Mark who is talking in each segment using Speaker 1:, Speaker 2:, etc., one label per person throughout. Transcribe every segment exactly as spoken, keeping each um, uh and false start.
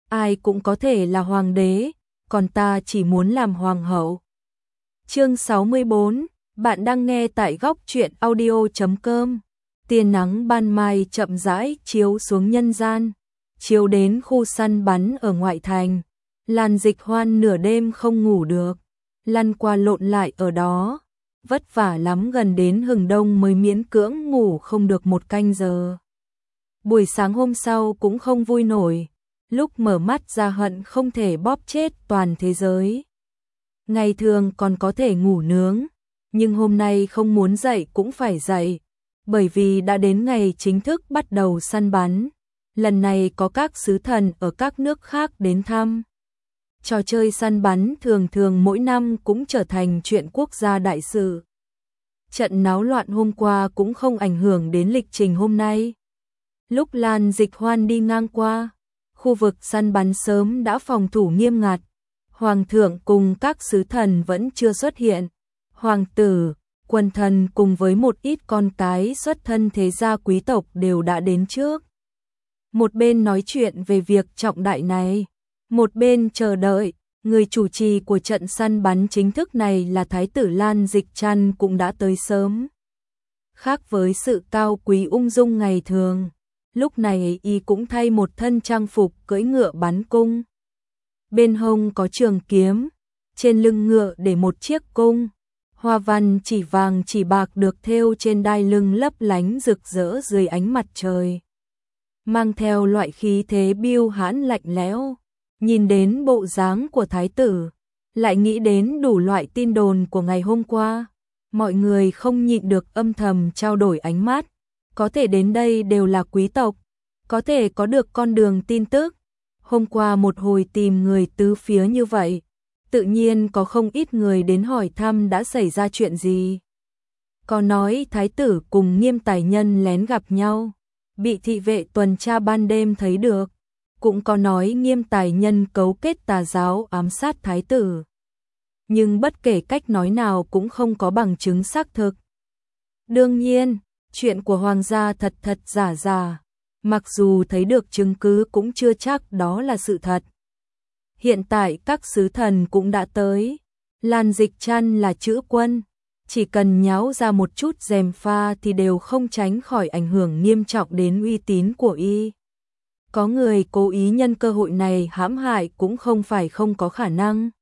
Speaker 1: ai cũng có thể là hoàng đế, còn ta chỉ muốn làm hoàng hậu. Chương sáu mươi bốn, bạn đang nghe tại góc truyện audio chấm com. Tia nắng ban mai chậm rãi chiếu xuống nhân gian, chiếu đến khu săn bắn ở ngoại thành. Lan Dịch Hoan nửa đêm không ngủ được, lăn qua lộn lại ở đó, vất vả lắm gần đến hừng đông mới miễn cưỡng ngủ không được một canh giờ. Buổi sáng hôm sau cũng không vui nổi, lúc mở mắt ra hận không thể bóp chết toàn thế giới. Ngày thường còn có thể ngủ nướng, nhưng hôm nay không muốn dậy cũng phải dậy, bởi vì đã đến ngày chính thức bắt đầu săn bắn. Lần này có các sứ thần ở các nước khác đến thăm. Trò chơi săn bắn thường thường mỗi năm cũng trở thành chuyện quốc gia đại sự. Trận náo loạn hôm qua cũng không ảnh hưởng đến lịch trình hôm nay. Lúc Lan Dịch Hoan đi ngang qua, khu vực săn bắn sớm đã phòng thủ nghiêm ngặt. Hoàng thượng cùng các sứ thần vẫn chưa xuất hiện. Hoàng tử, quần thần cùng với một ít con cái xuất thân thế gia quý tộc đều đã đến trước. Một bên nói chuyện về việc trọng đại này, một bên chờ đợi. Người chủ trì của trận săn bắn chính thức này là Thái tử Lan Dịch Trăn cũng đã tới sớm. Khác với sự cao quý ung dung ngày thường, lúc này y cũng thay một thân trang phục cưỡi ngựa bắn cung. Bên hông có trường kiếm, trên lưng ngựa để một chiếc cung, hoa văn chỉ vàng chỉ bạc được thêu trên đai lưng lấp lánh rực rỡ dưới ánh mặt trời, mang theo loại khí thế biêu hãn lạnh lẽo. Nhìn đến bộ dáng của thái tử, lại nghĩ đến đủ loại tin đồn của ngày hôm qua, mọi người không nhịn được âm thầm trao đổi ánh mắt. Có thể đến đây đều là quý tộc, có thể có được con đường tin tức. Hôm qua một hồi tìm người tứ phía như vậy, tự nhiên có không ít người đến hỏi thăm đã xảy ra chuyện gì. Có nói thái tử cùng Nghiêm Tài Nhân lén gặp nhau, bị thị vệ tuần tra ban đêm thấy được. Cũng có nói Nghiêm Tài Nhân cấu kết tà giáo ám sát thái tử. Nhưng bất kể cách nói nào cũng không có bằng chứng xác thực. Đương nhiên, chuyện của hoàng gia thật thật giả giả, mặc dù thấy được chứng cứ cũng chưa chắc đó là sự thật. Hiện tại các sứ thần cũng đã tới. Lan Dịch Trăn là chữ quân, chỉ cần nháo ra một chút gièm pha thì đều không tránh khỏi ảnh hưởng nghiêm trọng đến uy tín của y. Có người cố ý nhân cơ hội này hãm hại cũng không phải không có khả năng.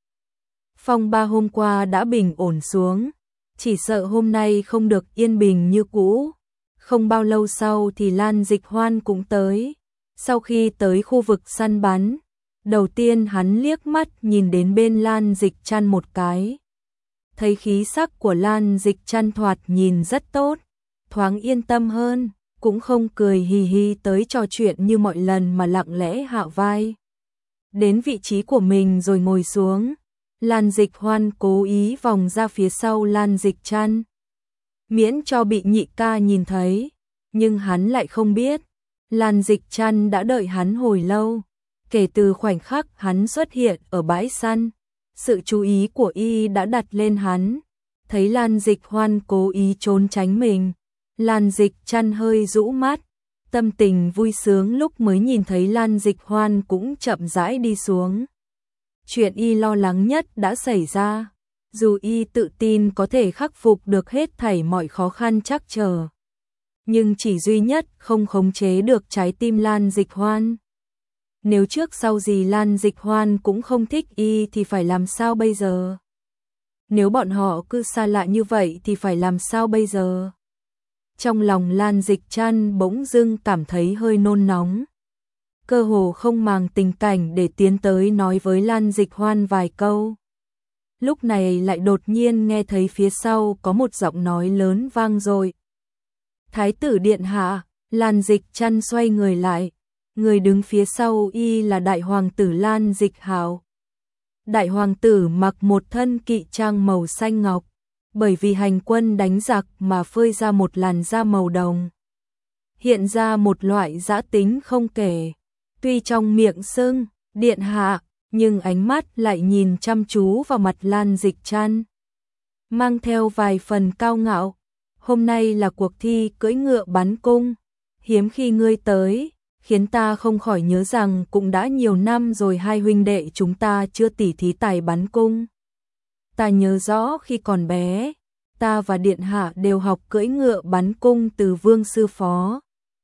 Speaker 1: Phong ba hôm qua đã bình ổn xuống, chỉ sợ hôm nay không được yên bình như cũ. Không bao lâu sau thì Lan Dịch Hoan cũng tới. Sau khi tới khu vực săn bắn, đầu tiên hắn liếc mắt nhìn đến bên Lan Dịch Trăn một cái. Thấy khí sắc của Lan Dịch Trăn thoạt nhìn rất tốt, thoáng yên tâm hơn. Cũng không cười hì hì tới trò chuyện như mọi lần mà lặng lẽ hạ vai. Đến vị trí của mình rồi ngồi xuống, Lan Dịch Hoan cố ý vòng ra phía sau Lan Dịch Trăn, miễn cho bị nhị ca nhìn thấy, nhưng hắn lại không biết. Lan Dịch Trăn đã đợi hắn hồi lâu, kể từ khoảnh khắc hắn xuất hiện ở bãi săn, sự chú ý của y đã đặt lên hắn. Thấy Lan Dịch Hoan cố ý trốn tránh mình, Lan Dịch Trăn hơi rũ mắt, tâm tình vui sướng lúc mới nhìn thấy Lan Dịch Hoan cũng chậm rãi đi xuống. Chuyện y lo lắng nhất đã xảy ra, dù y tự tin có thể khắc phục được hết thảy mọi khó khăn trắc trở, nhưng chỉ duy nhất không khống chế được trái tim Lan Dịch Hoan. Nếu trước sau gì Lan Dịch Hoan cũng không thích y thì phải làm sao bây giờ? Nếu bọn họ cứ xa lạ như vậy thì phải làm sao bây giờ? Trong lòng Lan Dịch Trăn bỗng dưng cảm thấy hơi nôn nóng. Cơ hồ không màng tình cảnh để tiến tới nói với Lan Dịch Hoan vài câu. Lúc này lại đột nhiên nghe thấy phía sau có một giọng nói lớn vang dội. Thái tử điện hạ. Lan Dịch Trăn xoay người lại. Người đứng phía sau y là đại hoàng tử Lan Dịch Hạo. Đại hoàng tử mặc một thân kỵ trang màu xanh ngọc, bởi vì hành quân đánh giặc mà phơi ra một làn da màu đồng, hiện ra một loại dã tính không kể. Tuy trong miệng xưng điện hạ, nhưng ánh mắt lại nhìn chăm chú vào mặt Lan Dịch Trăn, mang theo vài phần cao ngạo. Hôm nay là cuộc thi cưỡi ngựa bắn cung, hiếm khi ngươi tới, khiến ta không khỏi nhớ rằng cũng đã nhiều năm rồi hai huynh đệ chúng ta chưa tỉ thí tài bắn cung. Ta nhớ rõ khi còn bé, ta và điện hạ đều học cưỡi ngựa bắn cung từ Vương sư phó.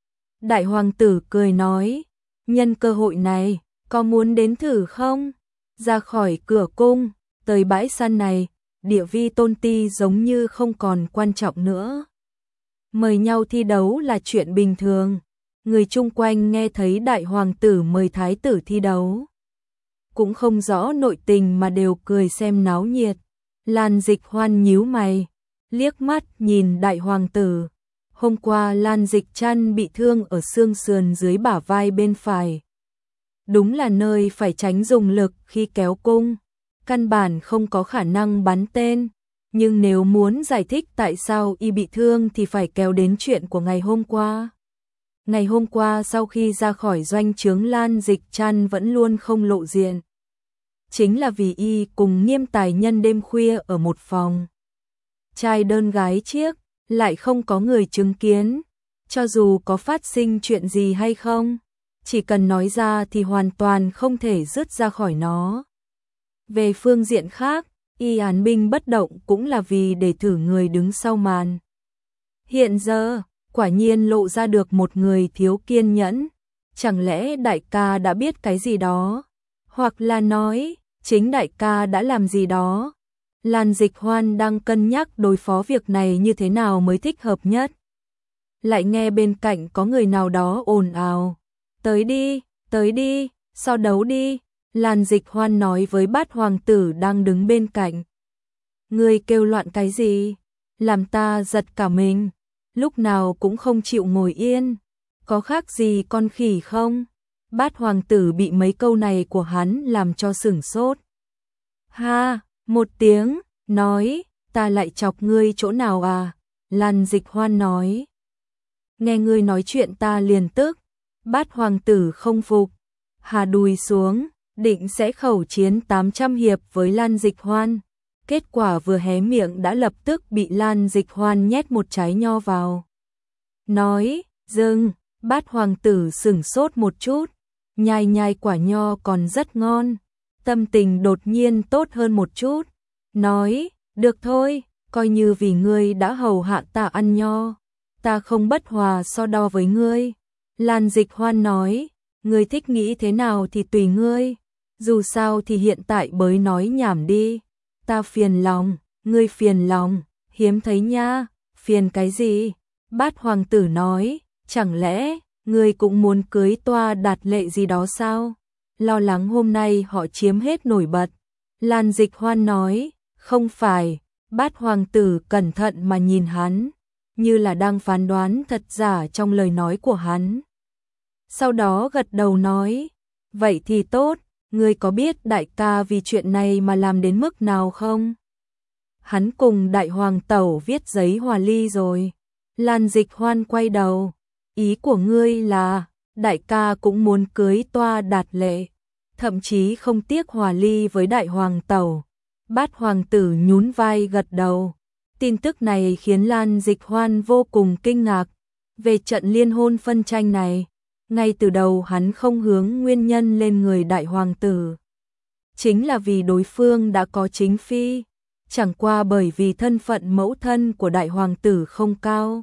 Speaker 1: Đại hoàng tử cười nói, nhân cơ hội này, có muốn đến thử không? Ra khỏi cửa cung, tới bãi săn này, địa vi tôn ti giống như không còn quan trọng nữa. Mời nhau thi đấu là chuyện bình thường. Người chung quanh nghe thấy đại hoàng tử mời thái tử thi đấu, cũng không rõ nội tình mà đều cười xem náo nhiệt. Lan Dịch Hoan nhíu mày, liếc mắt nhìn đại hoàng tử. Hôm qua Lan Dịch Trăn bị thương ở xương sườn dưới bả vai bên phải. Đúng là nơi phải tránh dùng lực khi kéo cung, căn bản không có khả năng bắn tên. Nhưng nếu muốn giải thích tại sao y bị thương thì phải kéo đến chuyện của ngày hôm qua. Ngày hôm qua sau khi ra khỏi doanh trướng, Lan Dịch Trăn vẫn luôn không lộ diện. Chính là vì y cùng Nghiêm Tài Nhân đêm khuya ở một phòng. Trai đơn gái chiếc, lại không có người chứng kiến. Cho dù có phát sinh chuyện gì hay không, chỉ cần nói ra thì hoàn toàn không thể dứt ra khỏi nó. Về phương diện khác, y án binh bất động cũng là vì để thử người đứng sau màn. Hiện giờ, quả nhiên lộ ra được một người thiếu kiên nhẫn. Chẳng lẽ đại ca đã biết cái gì đó? Hoặc là nói, chính đại ca đã làm gì đó? Lan Dịch Hoan đang cân nhắc đối phó việc này như thế nào mới thích hợp nhất. Lại nghe bên cạnh có người nào đó ồn ào. Tới đi, tới đi, so đấu đi. Lan Dịch Hoan nói với Bát hoàng tử đang đứng bên cạnh. Ngươi kêu loạn cái gì? Làm ta giật cả mình. Lúc nào cũng không chịu ngồi yên. Có khác gì con khỉ không? Bát hoàng tử bị mấy câu này của hắn làm cho sửng sốt. Ha, một tiếng, nói, ta lại chọc ngươi chỗ nào à? Lan Dịch Hoan nói. Nghe ngươi nói chuyện ta liền tức. Bát hoàng tử không phục, hà đùi xuống, định sẽ khẩu chiến tám trăm hiệp với Lan Dịch Hoan. Kết quả vừa hé miệng đã lập tức bị Lan Dịch Hoan nhét một trái nho vào. Nói, dừng, Bát hoàng tử sửng sốt một chút, nhai nhai quả nho còn rất ngon. Tâm tình đột nhiên tốt hơn một chút. Nói, được thôi, coi như vì ngươi đã hầu hạ ta ăn nho. Ta không bất hòa so đo với ngươi. Lan Dịch Hoan nói, ngươi thích nghĩ thế nào thì tùy ngươi. Dù sao thì hiện tại bới nói nhảm đi. Ta phiền lòng, ngươi phiền lòng, hiếm thấy nha. Phiền cái gì? Bát hoàng tử nói, chẳng lẽ ngươi cũng muốn cưới toa đạt lệ gì đó sao? Lo lắng hôm nay họ chiếm hết nổi bật. Lan Dịch Hoan nói, không phải. Bát hoàng tử cẩn thận mà nhìn hắn, như là đang phán đoán thật giả trong lời nói của hắn. Sau đó gật đầu nói, vậy thì tốt, ngươi có biết đại ca vì chuyện này mà làm đến mức nào không? Hắn cùng đại hoàng tẩu viết giấy hòa ly rồi. Lan Dịch Hoan quay đầu, ý của ngươi là, đại ca cũng muốn cưới toa đạt lệ, thậm chí không tiếc hòa ly với đại hoàng tẩu. Bát hoàng tử nhún vai gật đầu. Tin tức này khiến Lan Dịch Hoan vô cùng kinh ngạc. Về trận liên hôn phân tranh này, ngay từ đầu hắn không hướng nguyên nhân lên người đại hoàng tử. Chính là vì đối phương đã có chính phi, chẳng qua bởi vì thân phận mẫu thân của đại hoàng tử không cao.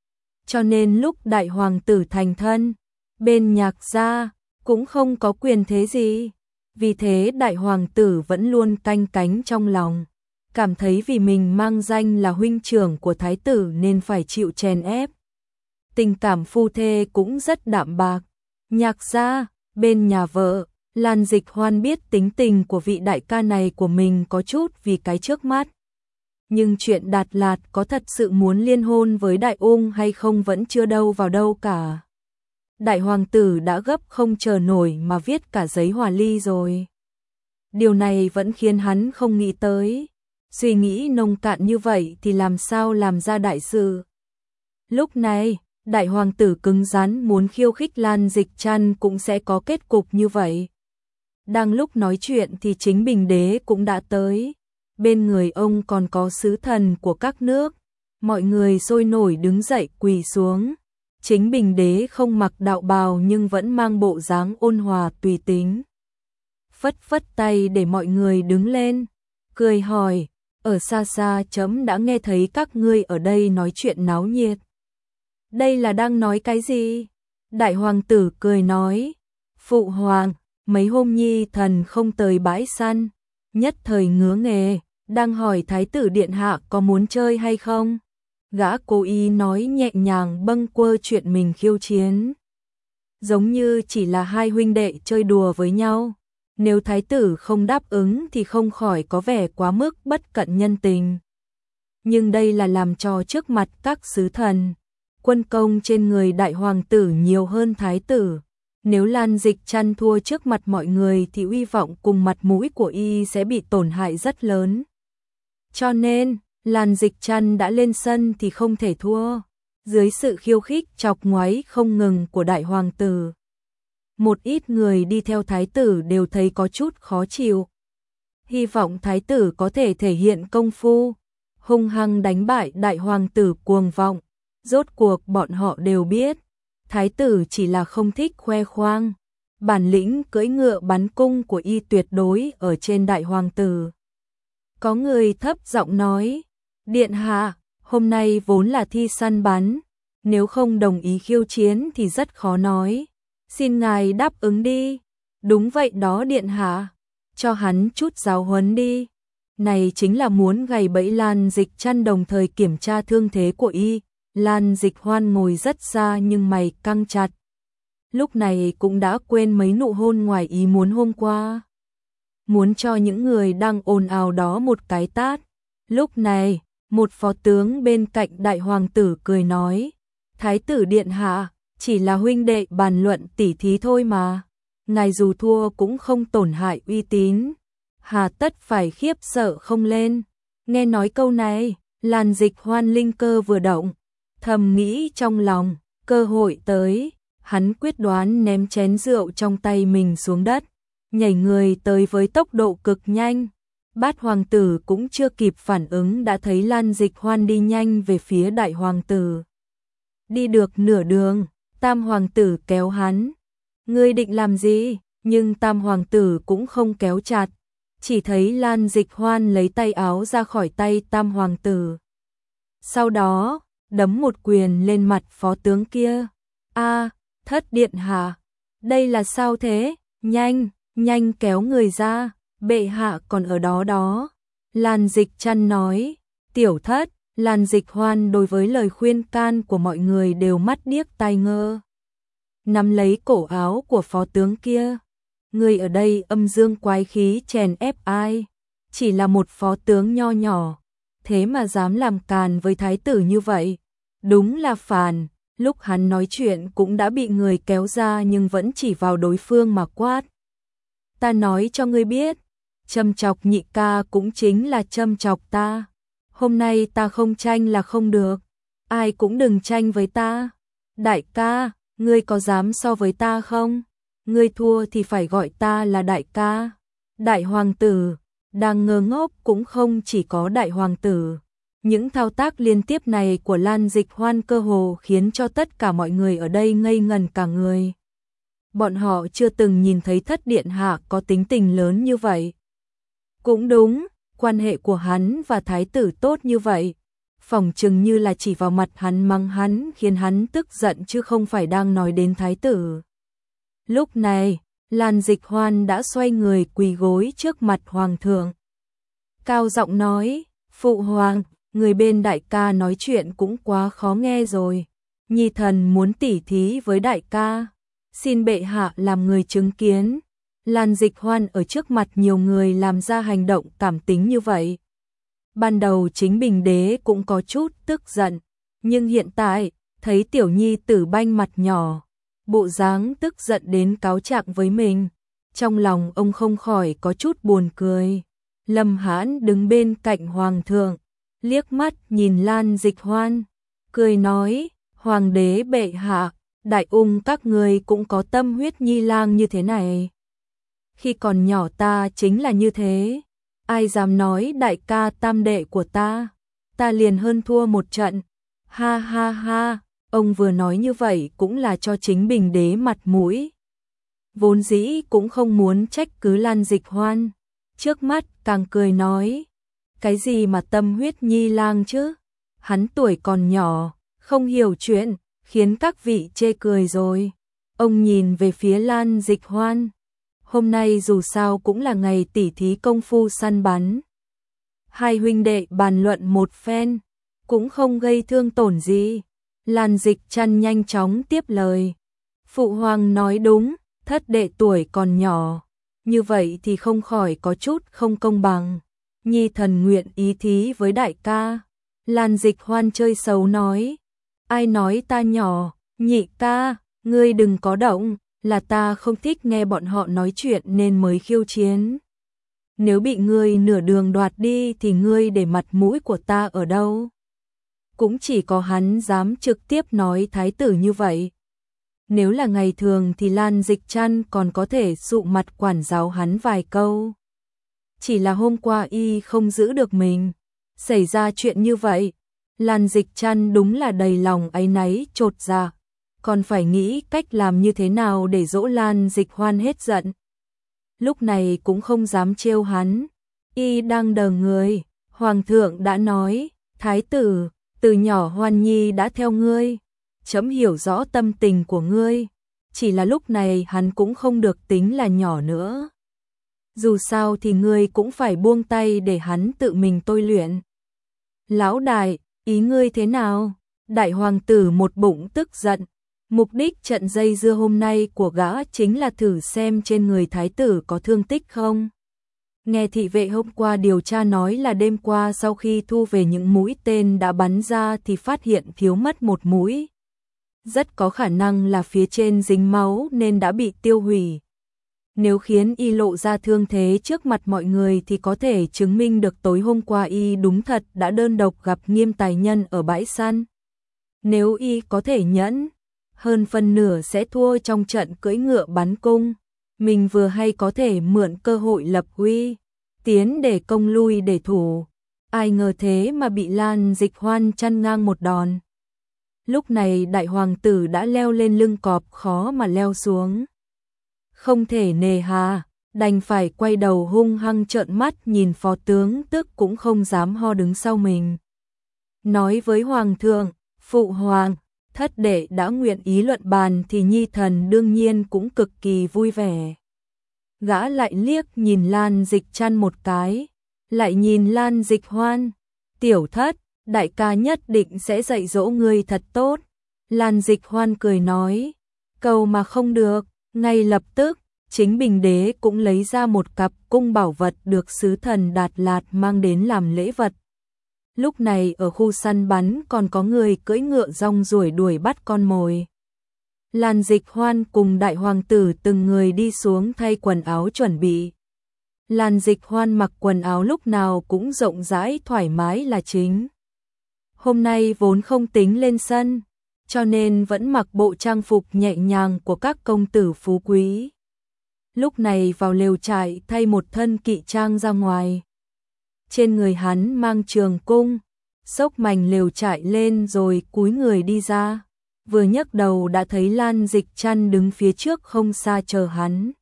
Speaker 1: Cho nên lúc đại hoàng tử thành thân, bên Nhạc gia cũng không có quyền thế gì. Vì thế đại hoàng tử vẫn luôn canh cánh trong lòng, cảm thấy vì mình mang danh là huynh trưởng của thái tử nên phải chịu chèn ép. Tình cảm phu thê cũng rất đạm bạc. Nhạc gia, bên nhà vợ, Lan Dịch Hoan biết tính tình của vị đại ca này của mình có chút vì cái trước mắt. Nhưng chuyện Đạt Lạt có thật sự muốn liên hôn với Đại Ung hay không vẫn chưa đâu vào đâu cả. Đại hoàng tử đã gấp không chờ nổi mà viết cả giấy hòa ly rồi. Điều này vẫn khiến hắn không nghĩ tới. Suy nghĩ nông cạn như vậy thì làm sao làm ra đại sự. Lúc này, đại hoàng tử cứng rắn muốn khiêu khích Lan Dịch Trăn cũng sẽ có kết cục như vậy. Đang lúc nói chuyện thì chính Bình Đế cũng đã tới. Bên người ông còn có sứ thần của các nước. Mọi người sôi nổi đứng dậy quỳ xuống. Chính Bình Đế không mặc đạo bào nhưng vẫn mang bộ dáng ôn hòa tùy tính. Phất phất tay để mọi người đứng lên, cười hỏi, ở xa xa chấm đã nghe thấy các ngươi ở đây nói chuyện náo nhiệt. Đây là đang nói cái gì? Đại hoàng tử cười nói, phụ hoàng, mấy hôm nhi thần không tới bãi săn, nhất thời ngứa nghề, đang hỏi thái tử điện hạ có muốn chơi hay không? Gã cố ý nói nhẹ nhàng bâng quơ chuyện mình khiêu chiến. Giống như chỉ là hai huynh đệ chơi đùa với nhau. Nếu thái tử không đáp ứng thì không khỏi có vẻ quá mức bất cận nhân tình. Nhưng đây là làm trò trước mặt các sứ thần. Quân công trên người đại hoàng tử nhiều hơn thái tử. Nếu Lan Dịch Trăn thua trước mặt mọi người thì uy vọng cùng mặt mũi của y sẽ bị tổn hại rất lớn. Cho nên, Lan Dịch Trăn đã lên sân thì không thể thua. Dưới sự khiêu khích chọc ngoáy không ngừng của đại hoàng tử, một ít người đi theo thái tử đều thấy có chút khó chịu. Hy vọng thái tử có thể thể hiện công phu, hung hăng đánh bại đại hoàng tử cuồng vọng. Rốt cuộc bọn họ đều biết, thái tử chỉ là không thích khoe khoang. Bản lĩnh cưỡi ngựa bắn cung của y tuyệt đối ở trên đại hoàng tử. Có người thấp giọng nói, điện hạ, hôm nay vốn là thi săn bắn, nếu không đồng ý khiêu chiến thì rất khó nói. Xin ngài đáp ứng đi. Đúng vậy đó điện hạ, cho hắn chút giáo huấn đi. Này chính là muốn gài bẫy Lan Dịch Trăn đồng thời kiểm tra thương thế của y. Lan Dịch Hoan ngồi rất xa nhưng mày căng chặt. Lúc này cũng đã quên mấy nụ hôn ngoài ý muốn hôm qua. Muốn cho những người đang ồn ào đó một cái tát. Lúc này, một phó tướng bên cạnh đại hoàng tử cười nói, thái tử điện hạ, chỉ là huynh đệ bàn luận tỉ thí thôi mà. Ngài dù thua cũng không tổn hại uy tín. Hà tất phải khiếp sợ không lên. Nghe nói câu này, Lan Dịch Hoan linh cơ vừa động. Thầm nghĩ trong lòng, cơ hội tới. Hắn quyết đoán ném chén rượu trong tay mình xuống đất. Nhảy người tới với tốc độ cực nhanh. Bát hoàng tử cũng chưa kịp phản ứng đã thấy Lan Dịch Hoan đi nhanh về phía đại hoàng tử. Đi được nửa đường, tam hoàng tử kéo hắn. Ngươi định làm gì? Nhưng tam hoàng tử cũng không kéo chặt. Chỉ thấy Lan Dịch Hoan lấy tay áo ra khỏi tay tam hoàng tử. Sau đó, đấm một quyền lên mặt phó tướng kia. A, thất điện hạ, đây là sao thế? Nhanh, nhanh kéo người ra, bệ hạ còn ở đó đó. Lan Dịch Trăn nói, tiểu thất. Lan Dịch Hoan đối với lời khuyên can của mọi người đều mắt điếc tai ngơ. Nắm lấy cổ áo của phó tướng kia. Người ở đây âm dương quái khí chèn ép ai? Chỉ là một phó tướng nho nhỏ, thế mà dám làm càn với thái tử như vậy. Đúng là phản, lúc hắn nói chuyện cũng đã bị người kéo ra nhưng vẫn chỉ vào đối phương mà quát. Ta nói cho ngươi biết, châm chọc nhị ca cũng chính là châm chọc ta. Hôm nay ta không tranh là không được, ai cũng đừng tranh với ta. Đại ca, ngươi có dám so với ta không? Ngươi thua thì phải gọi ta là đại ca. Đại hoàng tử, đang ngơ ngốc cũng không chỉ có đại hoàng tử. Những thao tác liên tiếp này của Lan Dịch Hoan cơ hồ khiến cho tất cả mọi người ở đây ngây ngần cả người. Bọn họ chưa từng nhìn thấy thất điện hạ có tính tình lớn như vậy. Cũng đúng, quan hệ của hắn và thái tử tốt như vậy. Phỏng chừng như là chỉ vào mặt hắn mắng hắn khiến hắn tức giận chứ không phải đang nói đến thái tử. Lúc này, Lan Dịch Hoan đã xoay người quỳ gối trước mặt hoàng thượng. Cao giọng nói, phụ hoàng, người bên đại ca nói chuyện cũng quá khó nghe rồi. Nhi thần muốn tỉ thí với đại ca. Xin bệ hạ làm người chứng kiến. Lan Dịch Hoan ở trước mặt nhiều người làm ra hành động cảm tính như vậy. Ban đầu chính Bình Đế cũng có chút tức giận. Nhưng hiện tại, thấy tiểu nhi tử banh mặt nhỏ. Bộ dáng tức giận đến cáo trạng với mình. Trong lòng ông không khỏi có chút buồn cười. Lâm Hãn đứng bên cạnh hoàng thượng. Liếc mắt nhìn Lan Dịch Hoan. Cười nói, hoàng đế bệ hạ, đại ung các người cũng có tâm huyết nhi lang như thế này. Khi còn nhỏ ta chính là như thế. Ai dám nói đại ca tam đệ của ta. Ta liền hơn thua một trận. Ha ha ha, Ông vừa nói như vậy cũng là cho chính Bình Đế mặt mũi. Vốn dĩ cũng không muốn trách cứ Lan Dịch Hoan, trước mắt càng cười nói, cái gì mà tâm huyết nhi lang chứ, hắn tuổi còn nhỏ, không hiểu chuyện, khiến các vị chê cười rồi. Ông nhìn về phía Lan Dịch Hoan, hôm nay dù sao cũng là ngày tỉ thí công phu săn bắn. Hai huynh đệ bàn luận một phen, cũng không gây thương tổn gì. Lan Dịch Trăn nhanh chóng tiếp lời, phụ hoàng nói đúng, thất đệ tuổi còn nhỏ, như vậy thì không khỏi có chút không công bằng. Nhi thần nguyện ý thí với đại ca. Lan Dịch Hoan chơi xấu nói, ai nói ta nhỏ, nhị ca, ngươi đừng có động, là ta không thích nghe bọn họ nói chuyện nên mới khiêu chiến. Nếu bị ngươi nửa đường đoạt đi thì ngươi để mặt mũi của ta ở đâu? Cũng chỉ có hắn dám trực tiếp nói thái tử như vậy. Nếu là ngày thường thì Lan Dịch Trăn còn có thể dụ mặt quản giáo hắn vài câu. Chỉ là hôm qua y không giữ được mình, xảy ra chuyện như vậy, Lan Dịch Trăn đúng là đầy lòng áy náy chột dạ, còn phải nghĩ cách làm như thế nào để dỗ Lan Dịch Hoan hết giận. Lúc này cũng không dám trêu hắn, y đang đờ người, hoàng thượng đã nói, thái tử, từ nhỏ Hoan Nhi đã theo ngươi, chấm hiểu rõ tâm tình của ngươi, chỉ là lúc này hắn cũng không được tính là nhỏ nữa. Dù sao thì ngươi cũng phải buông tay để hắn tự mình tôi luyện. Lão đại, ý ngươi thế nào? Đại hoàng tử một bụng tức giận, mục đích trận dây dưa hôm nay của gã chính là thử xem trên người thái tử có thương tích không. Nghe thị vệ hôm qua điều tra nói là đêm qua sau khi thu về những mũi tên đã bắn ra thì phát hiện thiếu mất một mũi. Rất có khả năng là phía trên dính máu nên đã bị tiêu hủy. Nếu khiến y lộ ra thương thế trước mặt mọi người thì có thể chứng minh được tối hôm qua y đúng thật đã đơn độc gặp Nghiêm Tài Nhân ở bãi săn. Nếu y có thể nhẫn, hơn phân nửa sẽ thua trong trận cưỡi ngựa bắn cung. Mình vừa hay có thể mượn cơ hội lập uy, tiến để công lui để thủ. Ai ngờ thế mà bị Lan Dịch Hoan chăn ngang một đòn. Lúc này đại hoàng tử đã leo lên lưng cọp khó mà leo xuống. Không thể nề hà, đành phải quay đầu hung hăng trợn mắt nhìn phó tướng tức cũng không dám ho đứng sau mình. Nói với hoàng thượng, phụ hoàng, thất đệ đã nguyện ý luận bàn thì nhi thần đương nhiên cũng cực kỳ vui vẻ. Gã lại liếc nhìn Lan Dịch Trăn một cái, lại nhìn Lan Dịch Hoan, tiểu thất, đại ca nhất định sẽ dạy dỗ ngươi thật tốt. Lan Dịch Hoan cười nói, cầu mà không được. Ngay lập tức, chính Bình Đế cũng lấy ra một cặp cung bảo vật được sứ thần Đạt Lạt mang đến làm lễ vật. Lúc này ở khu săn bắn còn có người cưỡi ngựa rong ruổi đuổi bắt con mồi. Lan Dịch Hoan cùng đại hoàng tử từng người đi xuống thay quần áo chuẩn bị. Lan Dịch Hoan mặc quần áo lúc nào cũng rộng rãi thoải mái là chính. Hôm nay vốn không tính lên sân, cho nên vẫn mặc bộ trang phục nhẹ nhàng của các công tử phú quý. Lúc này vào lều trại thay một thân kỵ trang ra ngoài. Trên người hắn mang trường cung, xốc mành lều trại lên rồi cúi người đi ra. Vừa nhấc đầu đã thấy Lan Dịch Trăn đứng phía trước không xa chờ hắn.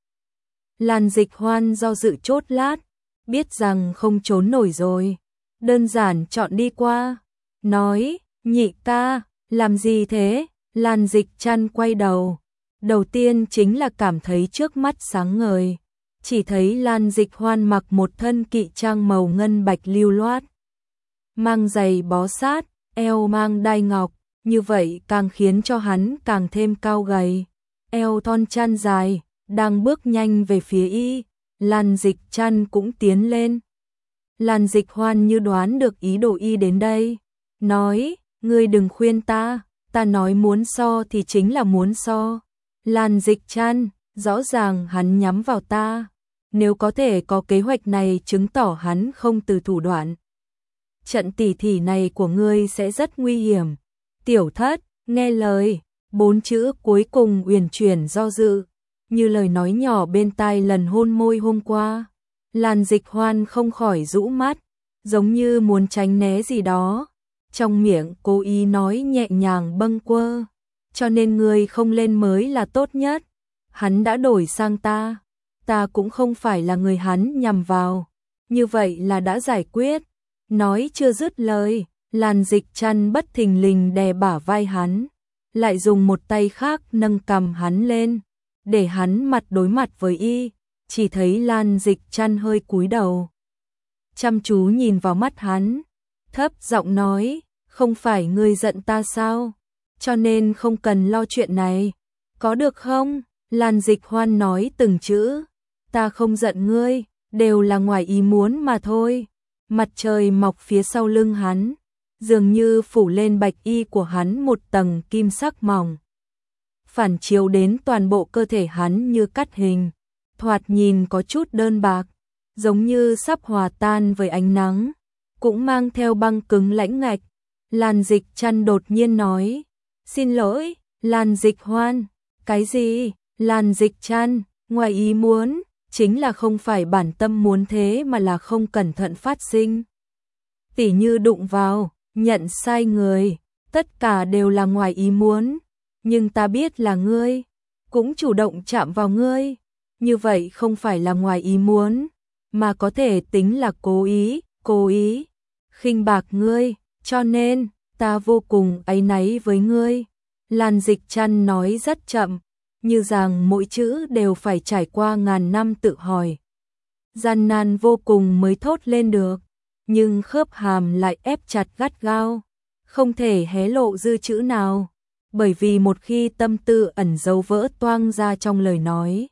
Speaker 1: Lan Dịch Hoan do dự chốt lát, biết rằng không trốn nổi rồi, đơn giản chọn đi qua, nói, nhị ca, làm gì thế? Lan Dịch Trăn quay đầu, đầu tiên chính là cảm thấy trước mắt sáng ngời, chỉ thấy Lan Dịch Hoan mặc một thân kỵ trang màu ngân bạch lưu loát, mang giày bó sát, eo mang đai ngọc, như vậy càng khiến cho hắn càng thêm cao gầy, eo thon trăn dài, đang bước nhanh về phía y. Lan Dịch Trăn cũng tiến lên. Lan Dịch Hoan như đoán được ý đồ y đến đây, nói, ngươi đừng khuyên ta, ta nói muốn so thì chính là muốn so. Lan Dịch Trăn, rõ ràng hắn nhắm vào ta, nếu có thể có kế hoạch này chứng tỏ hắn không từ thủ đoạn. Trận tỉ thỉ này của ngươi sẽ rất nguy hiểm. Tiểu thất, nghe lời, bốn chữ cuối cùng uyển chuyển do dự, như lời nói nhỏ bên tai lần hôn môi hôm qua. Lan Dịch Hoan không khỏi rũ mắt, giống như muốn tránh né gì đó. trong miệng cố ý nói nhẹ nhàng bâng quơ, cho nên ngươi không lên mới là tốt nhất. Hắn đã đổi sang ta, ta cũng không phải là người hắn nhằm vào, như vậy là đã giải quyết. Nói chưa dứt lời, Lan Dịch Trăn bất thình lình đè bả vai hắn, lại dùng một tay khác nâng cằm hắn lên, để hắn mặt đối mặt với y. Chỉ thấy Lan Dịch Trăn hơi cúi đầu, chăm chú nhìn vào mắt hắn, thấp giọng nói, không phải ngươi giận ta sao, cho nên không cần lo chuyện này, có được không? Lan Dịch Hoan nói từng chữ, ta không giận ngươi, đều là ngoài ý muốn mà thôi. Mặt trời mọc phía sau lưng hắn, dường như phủ lên bạch y của hắn một tầng kim sắc mỏng, phản chiếu đến toàn bộ cơ thể hắn như cắt hình, thoạt nhìn có chút đơn bạc, giống như sắp hòa tan với ánh nắng, cũng mang theo băng cứng lãnh ngạch. Lan Dịch Trăn đột nhiên nói, xin lỗi, Lan Dịch Hoan. Cái gì? Lan Dịch Trăn, ngoài ý muốn, chính là không phải bản tâm muốn thế mà là không cẩn thận phát sinh. Tỉ như đụng vào, nhận sai người, tất cả đều là ngoài ý muốn, nhưng ta biết là ngươi, cũng chủ động chạm vào ngươi, như vậy không phải là ngoài ý muốn, mà có thể tính là cố ý, cố ý, khinh bạc ngươi, cho nên, ta vô cùng áy náy với ngươi. Lan Dịch Trăn nói rất chậm, như rằng mỗi chữ đều phải trải qua ngàn năm tự hỏi, gian nan vô cùng mới thốt lên được, nhưng khớp hàm lại ép chặt gắt gao, không thể hé lộ dư chữ nào, bởi vì một khi tâm tư ẩn giấu vỡ toang ra trong lời nói,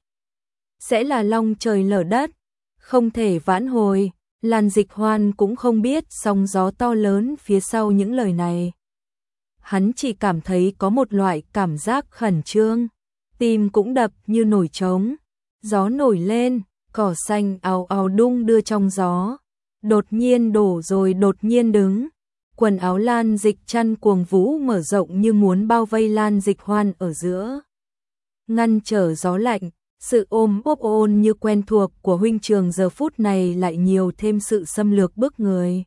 Speaker 1: sẽ là long trời lở đất, không thể vãn hồi. Lan Dịch Hoan cũng không biết sóng gió to lớn phía sau những lời này. Hắn chỉ cảm thấy có một loại cảm giác khẩn trương, tim cũng đập như nổi trống, gió nổi lên, cỏ xanh ào ào đung đưa trong gió, đột nhiên đổ rồi đột nhiên đứng. Quần áo Lan Dịch Trăn cuồng vũ mở rộng như muốn bao vây Lan Dịch Hoan ở giữa, ngăn trở gió lạnh. Sự ôm ấp ôn như quen thuộc của huynh trường giờ phút này lại nhiều thêm sự xâm lược bức người,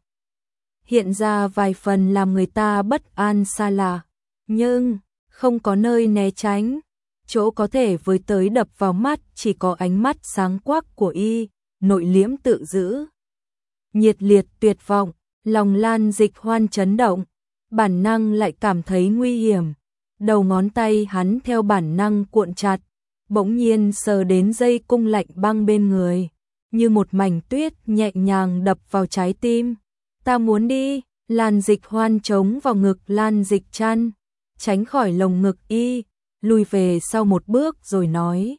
Speaker 1: hiện ra vài phần làm người ta bất an xa lạ, nhưng không có nơi né tránh, chỗ có thể với tới đập vào mắt chỉ có ánh mắt sáng quắc của y, nội liễm tự giữ, nhiệt liệt tuyệt vọng. Lòng Lan Dịch Hoan chấn động, bản năng lại cảm thấy nguy hiểm, đầu ngón tay hắn theo bản năng cuộn chặt, bỗng nhiên sờ đến dây cung lạnh băng bên người, như một mảnh tuyết nhẹ nhàng đập vào trái tim. Ta muốn đi. Lan Dịch Hoan chống vào ngực Lan Dịch Trăn, tránh khỏi lồng ngực y, lùi về sau một bước rồi nói,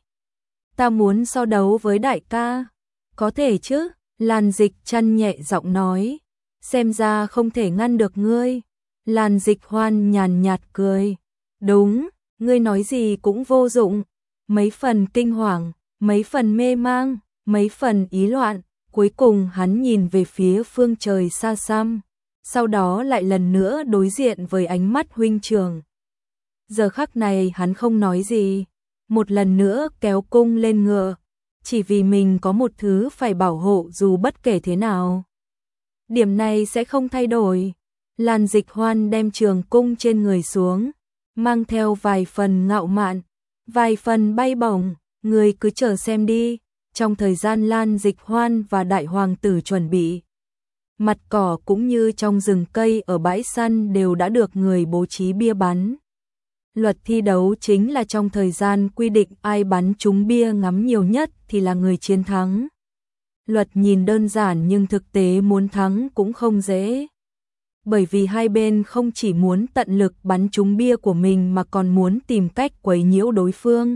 Speaker 1: ta muốn so đấu với đại ca. Có thể chứ? Lan Dịch Trăn nhẹ giọng nói, xem ra không thể ngăn được ngươi. Lan Dịch Hoan nhàn nhạt cười, đúng, ngươi nói gì cũng vô dụng. Mấy phần kinh hoàng, mấy phần mê mang, mấy phần ý loạn, cuối cùng hắn nhìn về phía phương trời xa xăm, sau đó lại lần nữa đối diện với ánh mắt huynh trường. Giờ khắc này hắn không nói gì, một lần nữa kéo cung lên ngựa, chỉ vì mình có một thứ phải bảo hộ dù bất kể thế nào. Điểm này sẽ không thay đổi. Lan Dịch Hoan đem trường cung trên người xuống, mang theo vài phần ngạo mạn, vài phần bay bổng, người cứ chờ xem đi. Trong thời gian Lan Dịch Hoan và đại hoàng tử chuẩn bị, mặt cỏ cũng như trong rừng cây ở bãi săn đều đã được người bố trí bia bắn. Luật thi đấu chính là trong thời gian quy định ai bắn trúng bia ngắm nhiều nhất thì là người chiến thắng. Luật nhìn đơn giản nhưng thực tế muốn thắng cũng không dễ. Bởi vì hai bên không chỉ muốn tận lực bắn trúng bia của mình mà còn muốn tìm cách quấy nhiễu đối phương.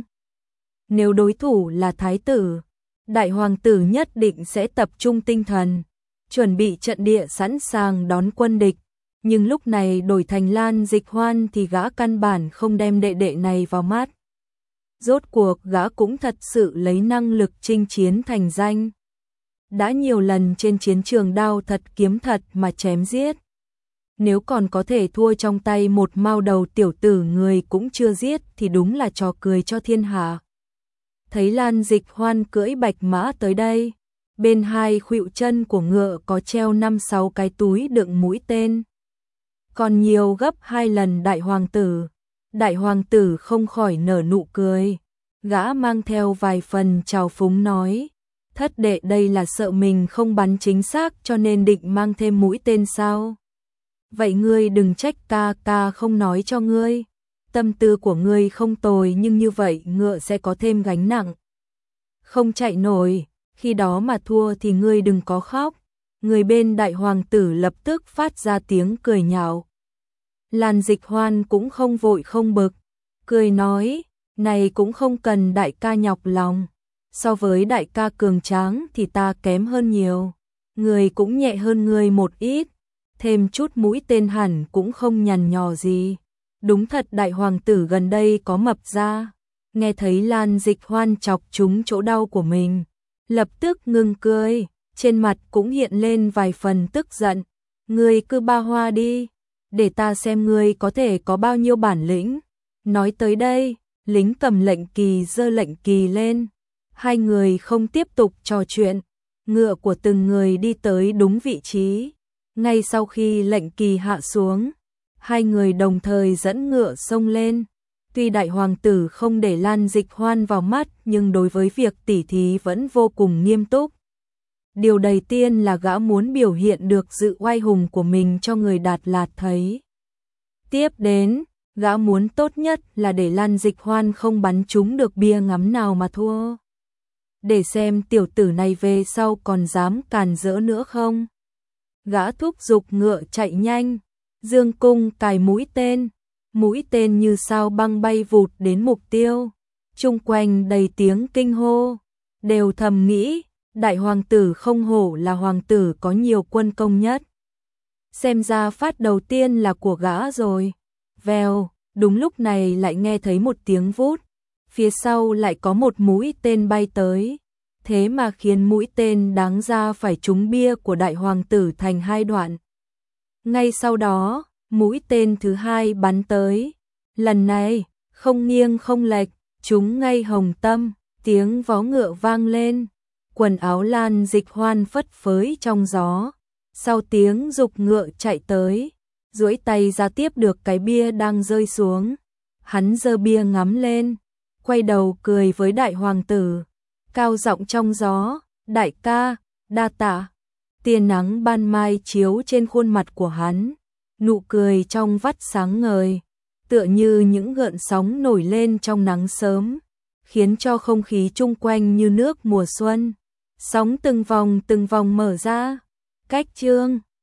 Speaker 1: Nếu đối thủ là thái tử, đại hoàng tử nhất định sẽ tập trung tinh thần, chuẩn bị trận địa sẵn sàng đón quân địch. Nhưng lúc này đổi thành Lan Dịch Hoan thì gã căn bản không đem đệ đệ này vào mắt. Rốt cuộc gã cũng thật sự lấy năng lực chinh chiến thành danh. Đã nhiều lần trên chiến trường đao thật kiếm thật mà chém giết. Nếu còn có thể thua trong tay một mao đầu tiểu tử người cũng chưa giết thì đúng là trò cười cho thiên hạ. Thấy Lan Dịch Hoan cưỡi bạch mã tới đây, bên hai khuỵu chân của ngựa có treo năm sáu cái túi đựng mũi tên. còn nhiều gấp hai lần đại hoàng tử. Đại hoàng tử không khỏi nở nụ cười, gã mang theo vài phần trào phúng nói, thất đệ đây là sợ mình không bắn chính xác cho nên định mang thêm mũi tên sao? Vậy ngươi đừng trách ca, ca không nói cho ngươi. Tâm tư của ngươi không tồi nhưng như vậy ngựa sẽ có thêm gánh nặng. Không chạy nổi, khi đó mà thua thì ngươi đừng có khóc. Người bên đại hoàng tử lập tức phát ra tiếng cười nhạo. Lan Dịch Hoan cũng không vội không bực, cười nói, này cũng không cần đại ca nhọc lòng. So với đại ca cường tráng thì ta kém hơn nhiều. Người cũng nhẹ hơn người một ít, thêm chút mũi tên hẳn cũng không nhằn nhò gì. Đúng thật đại hoàng tử gần đây có mập ra. Nghe thấy Lan Dịch Hoan chọc trúng chỗ đau của mình, lập tức ngừng cười, trên mặt cũng hiện lên vài phần tức giận. Ngươi cứ ba hoa đi, để ta xem ngươi có thể có bao nhiêu bản lĩnh. Nói tới đây, lính cầm lệnh kỳ giơ lệnh kỳ lên. Hai người không tiếp tục trò chuyện, ngựa của từng người đi tới đúng vị trí. Ngay sau khi lệnh kỳ hạ xuống, hai người đồng thời dẫn ngựa xông lên. Tuy đại hoàng tử không để Lan Dịch Hoan vào mắt nhưng đối với việc tỉ thí vẫn vô cùng nghiêm túc. Điều đầu tiên là gã muốn biểu hiện được sự oai hùng của mình cho người Đạt Lạt thấy. Tiếp đến, gã muốn tốt nhất là để Lan Dịch Hoan không bắn trúng được bia ngắm nào mà thua. Để xem tiểu tử này về sau còn dám càn rỡ nữa không. Gã thúc giục ngựa chạy nhanh, dương cung cài mũi tên, mũi tên như sao băng bay vụt đến mục tiêu. Chung quanh đầy tiếng kinh hô, đều thầm nghĩ, đại hoàng tử không hổ là hoàng tử có nhiều quân công nhất. Xem ra phát đầu tiên là của gã rồi. Vèo, đúng lúc này lại nghe thấy một tiếng vút, phía sau lại có một mũi tên bay tới. Thế mà khiến mũi tên đáng ra phải trúng bia của đại hoàng tử thành hai đoạn. Ngay sau đó, mũi tên thứ hai bắn tới. Lần này, không nghiêng không lệch, trúng ngay hồng tâm, tiếng vó ngựa vang lên. Quần áo Lan Dịch Hoan phất phới trong gió. Sau tiếng giục ngựa chạy tới, duỗi tay ra tiếp được cái bia đang rơi xuống. Hắn giơ bia ngắm lên, quay đầu cười với đại hoàng tử. Cao giọng trong gió, đại ca, đa tạ. Tia nắng ban mai chiếu trên khuôn mặt của hắn, nụ cười trong vắt sáng ngời, tựa như những gợn sóng nổi lên trong nắng sớm, khiến cho không khí chung quanh như nước mùa xuân. Sóng từng vòng từng vòng mở ra, cách chương